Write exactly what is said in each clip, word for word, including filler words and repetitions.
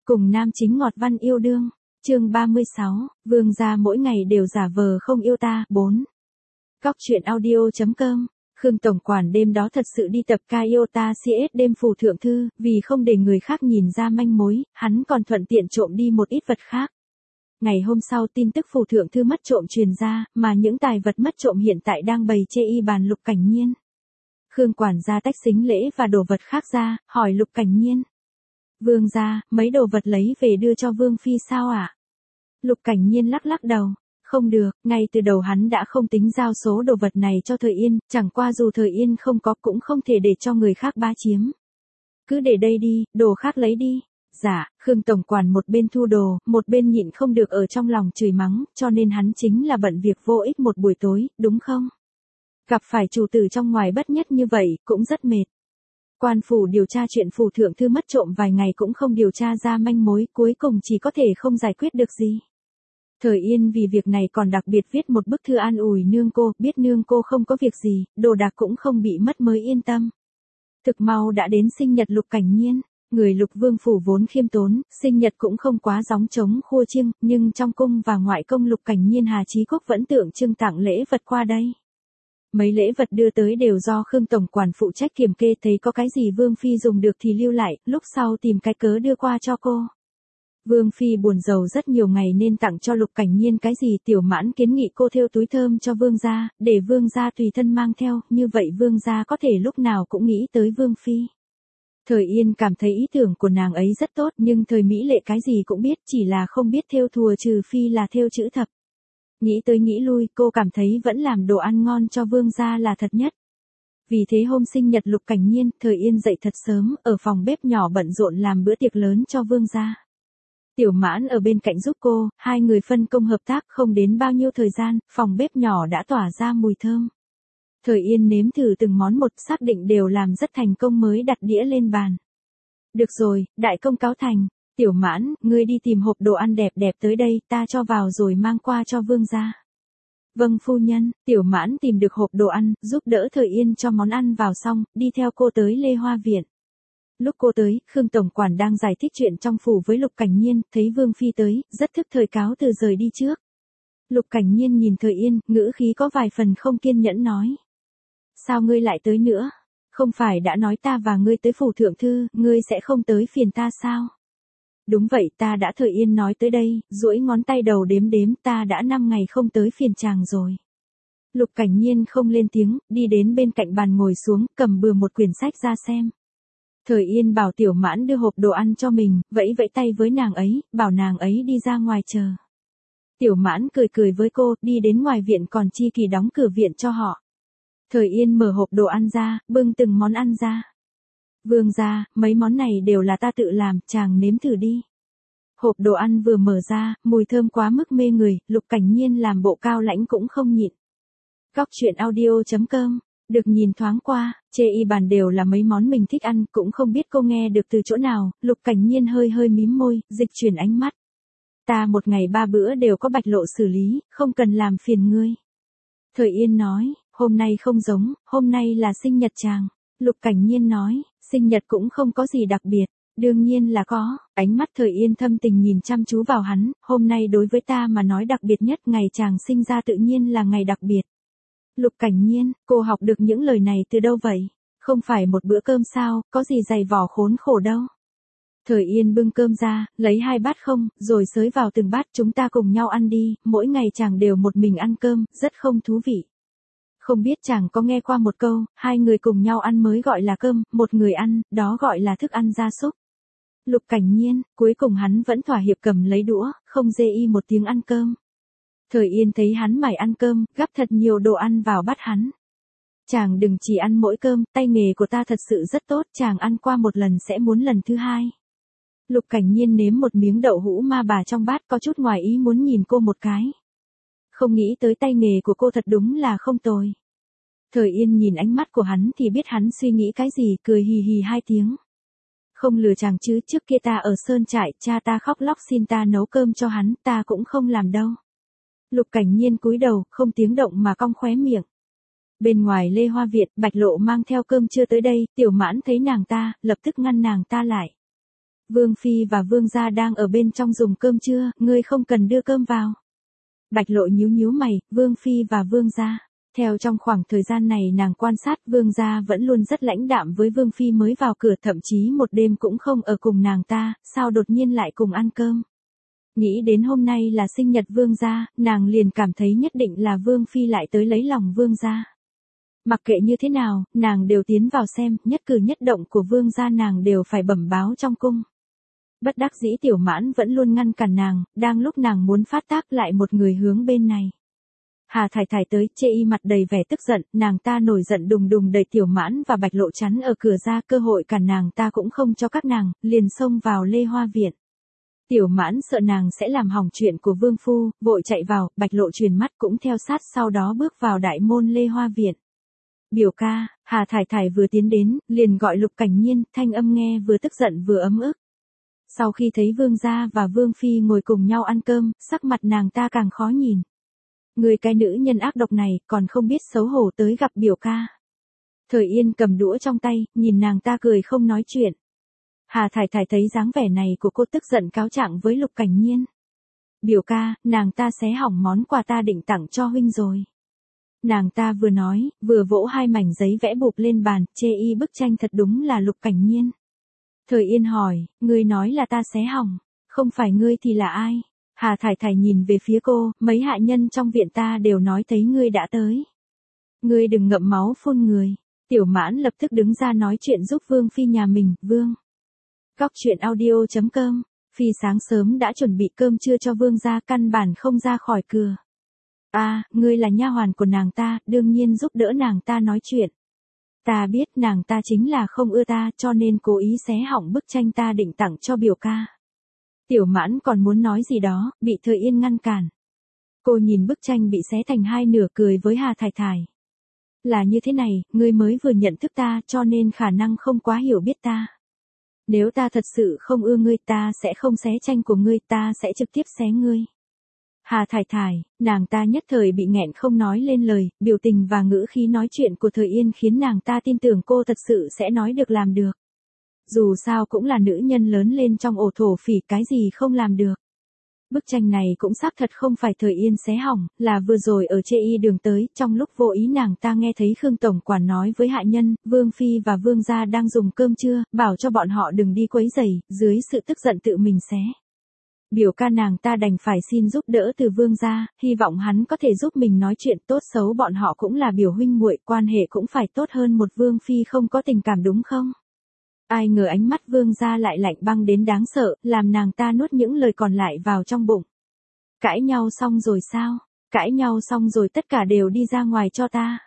Cùng nam chính ngọt văn yêu đương. Chương ba mươi sáu, Vương gia mỗi ngày đều giả vờ không yêu ta. bốn. Góc truyện audio chấm com. Khương tổng quản đêm đó thật sự đi tập Kaiota xê ét đêm phù thượng thư, vì không để người khác nhìn ra manh mối, hắn còn thuận tiện trộm đi một ít vật khác. Ngày hôm sau tin tức phù thượng thư mất trộm truyền ra, mà những tài vật mất trộm hiện tại đang bày chê y bàn Lục Cảnh Nhiên. Khương quản gia tách xính lễ và đồ vật khác ra, hỏi Lục Cảnh Nhiên. Vương gia, mấy đồ vật lấy về đưa cho Vương Phi sao ạ? À? Lục Cảnh Nhiên lắc lắc đầu. Không được, ngay từ đầu hắn đã không tính giao số đồ vật này cho Thời Yên, chẳng qua dù Thời Yên không có cũng không thể để cho người khác bá chiếm. Cứ để đây đi, đồ khác lấy đi. Dạ, Khương tổng quản một bên thu đồ, một bên nhịn không được ở trong lòng chửi mắng, cho nên hắn chính là bận việc vô ích một buổi tối, đúng không? Gặp phải chủ tử trong ngoài bất nhất như vậy, cũng rất mệt. Quan phủ điều tra chuyện phù thượng thư mất trộm vài ngày cũng không điều tra ra manh mối, cuối cùng chỉ có thể không giải quyết được gì. Thời Yên vì việc này còn đặc biệt viết một bức thư an ủi nương cô, biết nương cô không có việc gì, đồ đạc cũng không bị mất mới yên tâm. Thực mau đã đến sinh nhật Lục Cảnh Nhiên, người Lục vương phủ vốn khiêm tốn, sinh nhật cũng không quá gióng trống khua chiêng, nhưng trong cung và ngoại công Lục Cảnh Nhiên Hà Chí Quốc vẫn tượng trưng tặng lễ vật qua đây. Mấy lễ vật đưa tới đều do Khương tổng quản phụ trách kiểm kê, thấy có cái gì Vương Phi dùng được thì lưu lại, lúc sau tìm cái cớ đưa qua cho cô. Vương Phi buồn rầu rất nhiều ngày nên tặng cho Lục Cảnh Nhiên cái gì, Tiểu Mãn kiến nghị cô thêu túi thơm cho Vương gia, để Vương gia tùy thân mang theo, như vậy Vương gia có thể lúc nào cũng nghĩ tới Vương Phi. Thời Yên cảm thấy ý tưởng của nàng ấy rất tốt, nhưng Thời Mỹ Lệ cái gì cũng biết, chỉ là không biết thêu thùa, trừ phi là thêu chữ thập. Nghĩ tới nghĩ lui, cô cảm thấy vẫn làm đồ ăn ngon cho Vương gia là thật nhất. Vì thế hôm sinh nhật Lục Cảnh Nhiên, Thời Yên dậy thật sớm, ở phòng bếp nhỏ bận rộn làm bữa tiệc lớn cho Vương gia. Tiểu Mãn ở bên cạnh giúp cô, hai người phân công hợp tác, không đến bao nhiêu thời gian, phòng bếp nhỏ đã tỏa ra mùi thơm. Thời Yên nếm thử từng món một, xác định đều làm rất thành công mới đặt đĩa lên bàn. Được rồi, đại công cáo thành. Tiểu Mãn, ngươi đi tìm hộp đồ ăn đẹp đẹp tới đây, ta cho vào rồi mang qua cho Vương gia. Vâng phu nhân. Tiểu Mãn tìm được hộp đồ ăn, giúp đỡ Thời Yên cho món ăn vào xong, đi theo cô tới Lê Hoa Viện. Lúc cô tới, Khương tổng quản đang giải thích chuyện trong phủ với Lục Cảnh Nhiên, thấy Vương Phi tới, rất thức thời cáo từ rời đi trước. Lục Cảnh Nhiên nhìn Thời Yên, ngữ khí có vài phần không kiên nhẫn nói. Sao ngươi lại tới nữa? Không phải đã nói ta và ngươi tới phủ thượng thư, ngươi sẽ không tới phiền ta sao? Đúng vậy, ta đã. Thời Yên nói tới đây, duỗi ngón tay đầu đếm đếm, ta đã năm ngày không tới phiền chàng rồi. Lục Cảnh Nhiên không lên tiếng, đi đến bên cạnh bàn ngồi xuống, cầm bừa một quyển sách ra xem. Thời Yên bảo Tiểu Mãn đưa hộp đồ ăn cho mình, vẫy vẫy tay với nàng ấy, bảo nàng ấy đi ra ngoài chờ. Tiểu Mãn cười cười với cô, đi đến ngoài viện, còn Chi Kỳ đóng cửa viện cho họ. Thời Yên mở hộp đồ ăn ra, bưng từng món ăn ra. Vương gia, mấy món này đều là ta tự làm, chàng nếm thử đi. Hộp đồ ăn vừa mở ra, mùi thơm quá mức mê người, Lục Cảnh Nhiên làm bộ cao lãnh cũng không nhịn. Góc truyện audio chấm com. Được nhìn thoáng qua, chê y bàn đều là mấy món mình thích ăn, cũng không biết cô nghe được từ chỗ nào, Lục Cảnh Nhiên hơi hơi mím môi, dịch chuyển ánh mắt. Ta một ngày ba bữa đều có bạch lộ xử lý, không cần làm phiền ngươi. Thời Yên nói, hôm nay không giống, hôm nay là sinh nhật chàng. Lục Cảnh Nhiên nói, sinh nhật cũng không có gì đặc biệt, đương nhiên là có. Ánh mắt Thời Yên thâm tình nhìn chăm chú vào hắn, hôm nay đối với ta mà nói đặc biệt nhất, ngày chàng sinh ra tự nhiên là ngày đặc biệt. Lục Cảnh Nhiên, cô học được những lời này từ đâu vậy? Không phải một bữa cơm sao, có gì dày vò khốn khổ đâu. Thời Yên bưng cơm ra, lấy hai bát không, rồi xới vào từng bát, chúng ta cùng nhau ăn đi, mỗi ngày chàng đều một mình ăn cơm, rất không thú vị. Không biết chàng có nghe qua một câu, hai người cùng nhau ăn mới gọi là cơm, một người ăn, đó gọi là thức ăn gia súc. Lục Cảnh Nhiên, cuối cùng hắn vẫn thỏa hiệp cầm lấy đũa, không dê y một tiếng ăn cơm. Thời Yên thấy hắn mải ăn cơm, gắp thật nhiều đồ ăn vào bát hắn. Chàng đừng chỉ ăn mỗi cơm, tay nghề của ta thật sự rất tốt, chàng ăn qua một lần sẽ muốn lần thứ hai. Lục Cảnh Nhiên nếm một miếng đậu hũ ma bà trong bát, có chút ngoài ý muốn nhìn cô một cái. Không nghĩ tới tay nghề của cô thật đúng là không tồi. Thời Yên nhìn ánh mắt của hắn thì biết hắn suy nghĩ cái gì, cười hì hì hai tiếng. Không lừa chàng chứ, trước kia ta ở sơn trại, cha ta khóc lóc xin ta nấu cơm cho hắn, ta cũng không làm đâu. Lục Cảnh Nhiên cúi đầu, không tiếng động mà cong khóe miệng. Bên ngoài Lê Hoa Viện, Bạch Lộ mang theo cơm chưa tới đây, Tiểu Mãn thấy nàng ta, lập tức ngăn nàng ta lại. Vương Phi và Vương gia đang ở bên trong dùng cơm trưa, ngươi không cần đưa cơm vào. Bạch Lộ nhíu nhíu mày, Vương Phi và Vương gia. Theo trong khoảng thời gian này nàng quan sát, Vương gia vẫn luôn rất lãnh đạm với Vương Phi mới vào cửa, thậm chí một đêm cũng không ở cùng nàng ta, sao đột nhiên lại cùng ăn cơm. Nghĩ đến hôm nay là sinh nhật Vương gia, nàng liền cảm thấy nhất định là Vương Phi lại tới lấy lòng Vương gia. Mặc kệ như thế nào, nàng đều tiến vào xem, nhất cử nhất động của Vương gia nàng đều phải bẩm báo trong cung. Bất đắc dĩ Tiểu Mãn vẫn luôn ngăn cản nàng, đang lúc nàng muốn phát tác lại một người hướng bên này. Hà Thải Thải tới, chê y mặt đầy vẻ tức giận, nàng ta nổi giận đùng đùng đẩy Tiểu Mãn và Bạch Lộ chắn ở cửa ra, cơ hội cản nàng ta cũng không cho các nàng, liền xông vào Lê Hoa Viện. Tiểu Mãn sợ nàng sẽ làm hỏng chuyện của Vương Phu, vội chạy vào, Bạch Lộ truyền mắt cũng theo sát sau đó bước vào đại môn Lê Hoa Viện. Biểu ca, Hà Thải Thải vừa tiến đến, liền gọi Lục Cảnh Nhiên, thanh âm nghe vừa tức giận vừa ấm ức. Sau khi thấy Vương gia và Vương Phi ngồi cùng nhau ăn cơm, sắc mặt nàng ta càng khó nhìn. Người cái nữ nhân ác độc này, còn không biết xấu hổ tới gặp biểu ca. Thời Yên cầm đũa trong tay, nhìn nàng ta cười không nói chuyện. Hà Thải Thải thấy dáng vẻ này của cô tức giận cáo trạng với Lục Cảnh Nhiên. Biểu ca, nàng ta xé hỏng món quà ta định tặng cho huynh rồi. Nàng ta vừa nói, vừa vỗ hai mảnh giấy vẽ bụp lên bàn, chê y bức tranh thật đúng là Lục Cảnh Nhiên. Thời Yên hỏi, ngươi nói là ta xé hỏng, không phải ngươi thì là ai? Hà Thải Thải nhìn về phía cô, mấy hạ nhân trong viện ta đều nói thấy ngươi đã tới. Ngươi đừng ngậm máu phun người. Tiểu Mãn lập tức đứng ra nói chuyện giúp Vương Phi nhà mình, Vương. Góc truyện audio chấm com, Phi sáng sớm đã chuẩn bị cơm trưa cho Vương gia, căn bản không ra khỏi cửa. A, à, ngươi là nha hoàn của nàng ta, đương nhiên giúp đỡ nàng ta nói chuyện. Ta biết nàng ta chính là không ưa ta, cho nên cố ý xé hỏng bức tranh ta định tặng cho biểu ca. Tiểu Mãn còn muốn nói gì đó, bị Thời Yên ngăn cản. Cô nhìn bức tranh bị xé thành hai nửa cười với Hà Thải Thải. Là như thế này, ngươi mới vừa nhận thức ta cho nên khả năng không quá hiểu biết ta. Nếu ta thật sự không ưa ngươi ta sẽ không xé tranh của ngươi, ta sẽ trực tiếp xé ngươi. Hà Thải Thải, nàng ta nhất thời bị nghẹn không nói lên lời, biểu tình và ngữ khí nói chuyện của Thời Yên khiến nàng ta tin tưởng cô thật sự sẽ nói được làm được. Dù sao cũng là nữ nhân lớn lên trong ổ thổ phỉ, cái gì không làm được. Bức tranh này cũng xác thật không phải Thời Yên xé hỏng, là vừa rồi ở chê y đường tới, trong lúc vô ý nàng ta nghe thấy Khương Tổng Quản nói với hạ nhân, Vương Phi và Vương gia đang dùng cơm trưa, bảo cho bọn họ đừng đi quấy rầy, dưới sự tức giận tự mình xé. Biểu ca nàng ta đành phải xin giúp đỡ từ Vương gia, hy vọng hắn có thể giúp mình nói chuyện, tốt xấu bọn họ cũng là biểu huynh muội, quan hệ cũng phải tốt hơn một Vương Phi không có tình cảm đúng không? Ai ngờ ánh mắt Vương gia lại lạnh băng đến đáng sợ, làm nàng ta nuốt những lời còn lại vào trong bụng. Cãi nhau xong rồi sao? Cãi nhau xong rồi tất cả đều đi ra ngoài cho ta.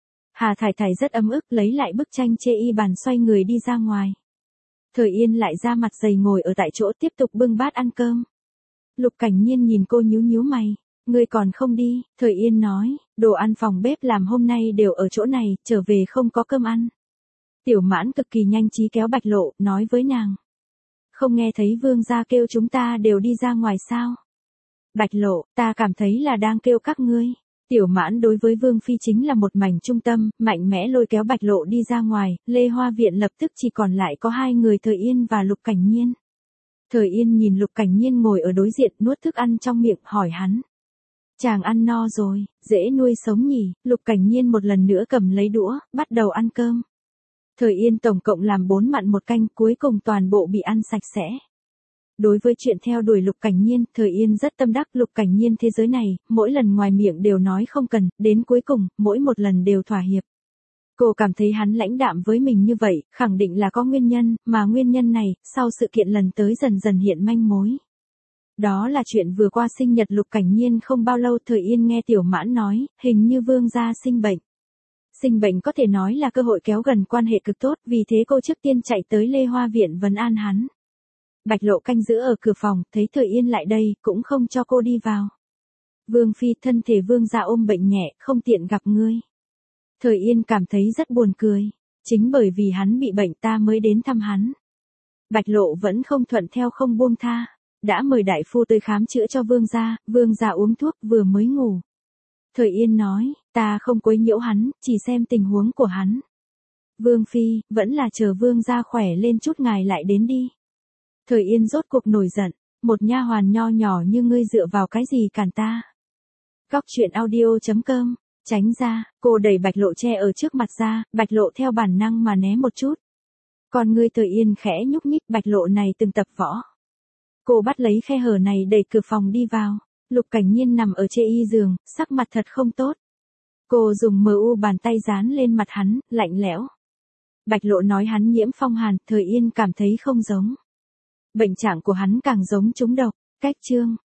Hà Thải Thải rất ấm ức lấy lại bức tranh chê y bàn xoay người đi ra ngoài. Thời Yên lại ra mặt dày ngồi ở tại chỗ tiếp tục bưng bát ăn cơm. Lục Cảnh Nhiên nhìn cô nhíu nhíu mày. Ngươi còn không đi, Thời Yên nói, đồ ăn phòng bếp làm hôm nay đều ở chỗ này, trở về không có cơm ăn. Tiểu Mãn cực kỳ nhanh trí kéo Bạch Lộ, nói với nàng. Không nghe thấy Vương gia kêu chúng ta đều đi ra ngoài sao? Bạch Lộ, ta cảm thấy là đang kêu các ngươi. Tiểu Mãn đối với Vương Phi chính là một mảnh trung tâm, mạnh mẽ lôi kéo Bạch Lộ đi ra ngoài, Lê Hoa Viện lập tức chỉ còn lại có hai người Thời Yên và Lục Cảnh Nhiên. Thời Yên nhìn Lục Cảnh Nhiên ngồi ở đối diện nuốt thức ăn trong miệng, hỏi hắn. Chàng ăn no rồi, dễ nuôi sống nhỉ? Lục Cảnh Nhiên một lần nữa cầm lấy đũa, bắt đầu ăn cơm. Thời Yên tổng cộng làm bốn mặn một canh, cuối cùng toàn bộ bị ăn sạch sẽ. Đối với chuyện theo đuổi Lục Cảnh Nhiên, Thời Yên rất tâm đắc. Lục Cảnh Nhiên thế giới này, mỗi lần ngoài miệng đều nói không cần, đến cuối cùng, mỗi một lần đều thỏa hiệp. Cô cảm thấy hắn lãnh đạm với mình như vậy, khẳng định là có nguyên nhân, mà nguyên nhân này, sau sự kiện lần tới dần dần hiện manh mối. Đó là chuyện vừa qua sinh nhật Lục Cảnh Nhiên không bao lâu. Thời Yên nghe Tiểu Mãn nói, hình như Vương gia sinh bệnh. Sinh bệnh có thể nói là cơ hội kéo gần quan hệ cực tốt, vì thế cô trước tiên chạy tới Lê Hoa Viện vấn an hắn. Bạch Lộ canh giữ ở cửa phòng, thấy Thời Yên lại đây, cũng không cho cô đi vào. Vương Phi, thân thể Vương gia ôm bệnh nhẹ, không tiện gặp ngươi. Thời Yên cảm thấy rất buồn cười. Chính bởi vì hắn bị bệnh ta mới đến thăm hắn. Bạch Lộ vẫn không thuận theo không buông tha. Đã mời đại phu tới khám chữa cho Vương gia, Vương gia uống thuốc vừa mới ngủ. Thời Yên nói, ta không quấy nhiễu hắn, chỉ xem tình huống của hắn. Vương Phi, vẫn là chờ Vương gia khỏe lên chút ngài lại đến đi. Thời Yên rốt cuộc nổi giận, một nha hoàn nho nhỏ như ngươi dựa vào cái gì cản ta. Góc truyện audio.com, tránh ra, cô đẩy Bạch Lộ che ở trước mặt ra, Bạch Lộ theo bản năng mà né một chút. Còn ngươi Thời Yên khẽ nhúc nhích, Bạch Lộ này từng tập võ. Cô bắt lấy khe hở này đẩy cửa phòng đi vào, Lục Cảnh Nhiên nằm ở trên y giường, sắc mặt thật không tốt. Cô dùng mờ u bàn tay dán lên mặt hắn, lạnh lẽo. Bạch Lộ nói hắn nhiễm phong hàn, Thời Yên cảm thấy không giống. Bệnh trạng của hắn càng giống trúng độc, cách chương.